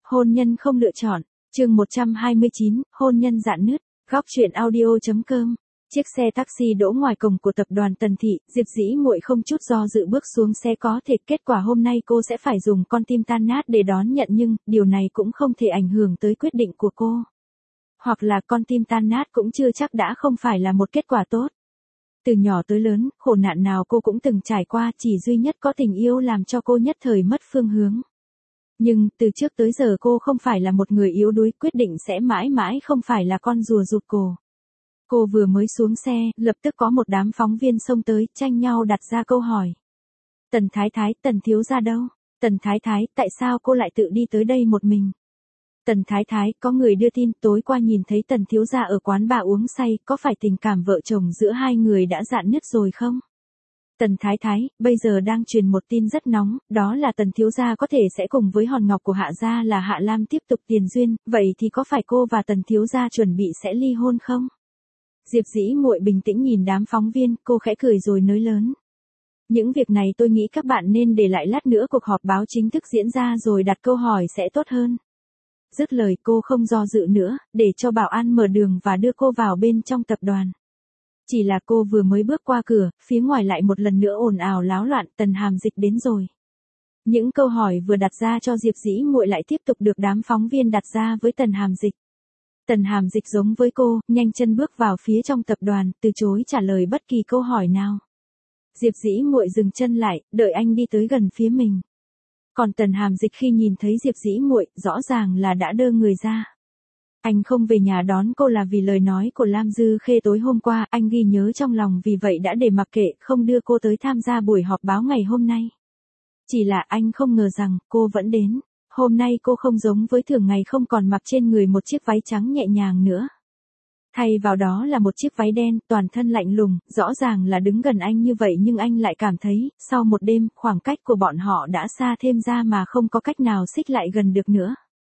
Hôn nhân không lựa chọn, chương 129, hôn nhân rạn nứt, góc truyện audio.com. Chiếc xe taxi đỗ ngoài cổng của tập đoàn Tần Thị, Diệp Dĩ Muội không chút do dự bước xuống xe, có thể kết quả hôm nay cô sẽ phải dùng con tim tan nát để đón nhận, nhưng điều này cũng không thể ảnh hưởng tới quyết định của cô. Hoặc là con tim tan nát cũng chưa chắc đã không phải là một kết quả tốt. Từ nhỏ tới lớn, khổ nạn nào cô cũng từng trải qua, chỉ duy nhất có tình yêu làm cho cô nhất thời mất phương hướng. Nhưng, từ trước tới giờ cô không phải là một người yếu đuối, quyết định sẽ mãi mãi không phải là con rùa rụt cổ. Cô vừa mới xuống xe, lập tức có một đám phóng viên xông tới, tranh nhau đặt ra câu hỏi. Tần Thái Thái, Tần thiếu gia đâu? Tần Thái Thái, tại sao cô lại tự đi tới đây một mình? Tần Thái Thái, có người đưa tin, tối qua nhìn thấy Tần thiếu gia ở quán bà uống say, có phải tình cảm vợ chồng giữa hai người đã rạn nứt rồi không? Tần Thái Thái, bây giờ đang truyền một tin rất nóng, đó là Tần thiếu gia có thể sẽ cùng với hòn ngọc của Hạ gia là Hạ Lam tiếp tục tiền duyên, vậy thì có phải cô và Tần thiếu gia chuẩn bị sẽ ly hôn không? Diệp Dĩ Muội bình tĩnh nhìn đám phóng viên, cô khẽ cười rồi nói lớn. Những việc này tôi nghĩ các bạn nên để lại lát nữa cuộc họp báo chính thức diễn ra rồi đặt câu hỏi sẽ tốt hơn. Dứt lời cô không do dự nữa, để cho bảo an mở đường và đưa cô vào bên trong tập đoàn. Chỉ là cô vừa mới bước qua cửa, phía ngoài lại một lần nữa ồn ào láo loạn, Tần Hàm Dịch đến rồi. Những câu hỏi vừa đặt ra cho Diệp Dĩ Muội lại tiếp tục được đám phóng viên đặt ra với Tần Hàm Dịch. Tần Hàm Dịch giống với cô, nhanh chân bước vào phía trong tập đoàn, từ chối trả lời bất kỳ câu hỏi nào. Diệp Dĩ Muội dừng chân lại, đợi anh đi tới gần phía mình. Còn Tần Hàm Dịch khi nhìn thấy Diệp Dĩ Muội, rõ ràng là đã đơ người ra. Anh không về nhà đón cô là vì lời nói của Lam Dư Khê tối hôm qua, anh ghi nhớ trong lòng, vì vậy đã để mặc kệ, không đưa cô tới tham gia buổi họp báo ngày hôm nay. Chỉ là anh không ngờ rằng, cô vẫn đến. Hôm nay cô không giống với thường ngày, không còn mặc trên người một chiếc váy trắng nhẹ nhàng nữa. Thay vào đó là một chiếc váy đen, toàn thân lạnh lùng, rõ ràng là đứng gần anh như vậy nhưng anh lại cảm thấy, sau một đêm, khoảng cách của bọn họ đã xa thêm ra mà không có cách nào xích lại gần được nữa.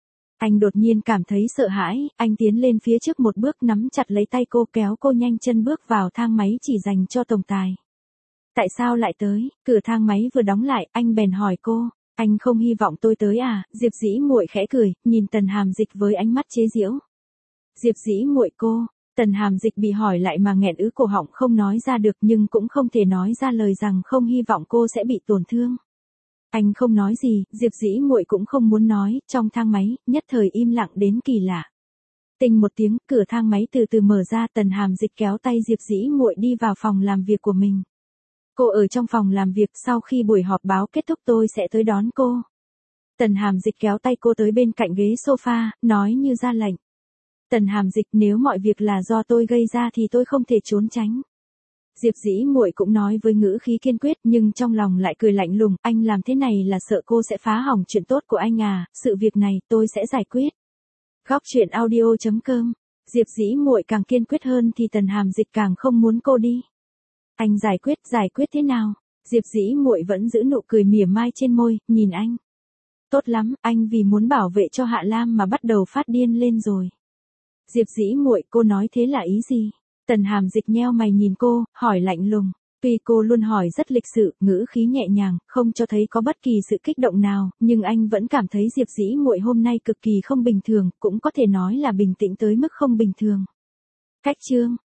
Anh đột nhiên cảm thấy sợ hãi, anh tiến lên phía trước một bước, nắm chặt lấy tay cô, kéo cô nhanh chân bước vào thang máy chỉ dành cho tổng tài. Tại sao lại tới? Cửa thang máy vừa đóng lại, anh bèn hỏi cô. Anh không hy vọng tôi tới à? Diệp Dĩ Muội khẽ cười, nhìn Tần Hàm Dịch với ánh mắt chế giễu. Diệp Dĩ Muội cô, Tần Hàm Dịch bị hỏi lại mà nghẹn ứ cổ họng không nói ra được, nhưng cũng không thể nói ra lời rằng không hy vọng cô sẽ bị tổn thương. Anh không nói gì, Diệp Dĩ Muội cũng không muốn nói, trong thang máy, nhất thời im lặng đến kỳ lạ. Tinh một tiếng, cửa thang máy từ từ mở ra, Tần Hàm Dịch kéo tay Diệp Dĩ Muội đi vào phòng làm việc của mình. Cô ở trong phòng làm việc, sau khi buổi họp báo kết thúc tôi sẽ tới đón cô. Tần Hàm Dịch kéo tay cô tới bên cạnh ghế sofa, nói như ra lệnh. Tần Hàm Dịch, nếu mọi việc là do tôi gây ra thì tôi không thể trốn tránh. Diệp Dĩ Muội cũng nói với ngữ khí kiên quyết, nhưng trong lòng lại cười lạnh lùng, anh làm thế này là sợ cô sẽ phá hỏng chuyện tốt của anh à, sự việc này tôi sẽ giải quyết. Góc truyện audio.com. Diệp Dĩ Muội càng kiên quyết hơn thì Tần Hàm Dịch càng không muốn cô đi. Anh giải quyết thế nào? Diệp Dĩ Muội vẫn giữ nụ cười mỉa mai trên môi, nhìn anh. Tốt lắm, anh vì muốn bảo vệ cho Hạ Lam mà bắt đầu phát điên lên rồi. Diệp Dĩ Muội, cô nói thế là ý gì? Tần Hàm Dịch nheo mày nhìn cô, hỏi lạnh lùng. Tuy cô luôn hỏi rất lịch sự, ngữ khí nhẹ nhàng, không cho thấy có bất kỳ sự kích động nào, nhưng anh vẫn cảm thấy Diệp Dĩ Muội hôm nay cực kỳ không bình thường, cũng có thể nói là bình tĩnh tới mức không bình thường. Khách trương,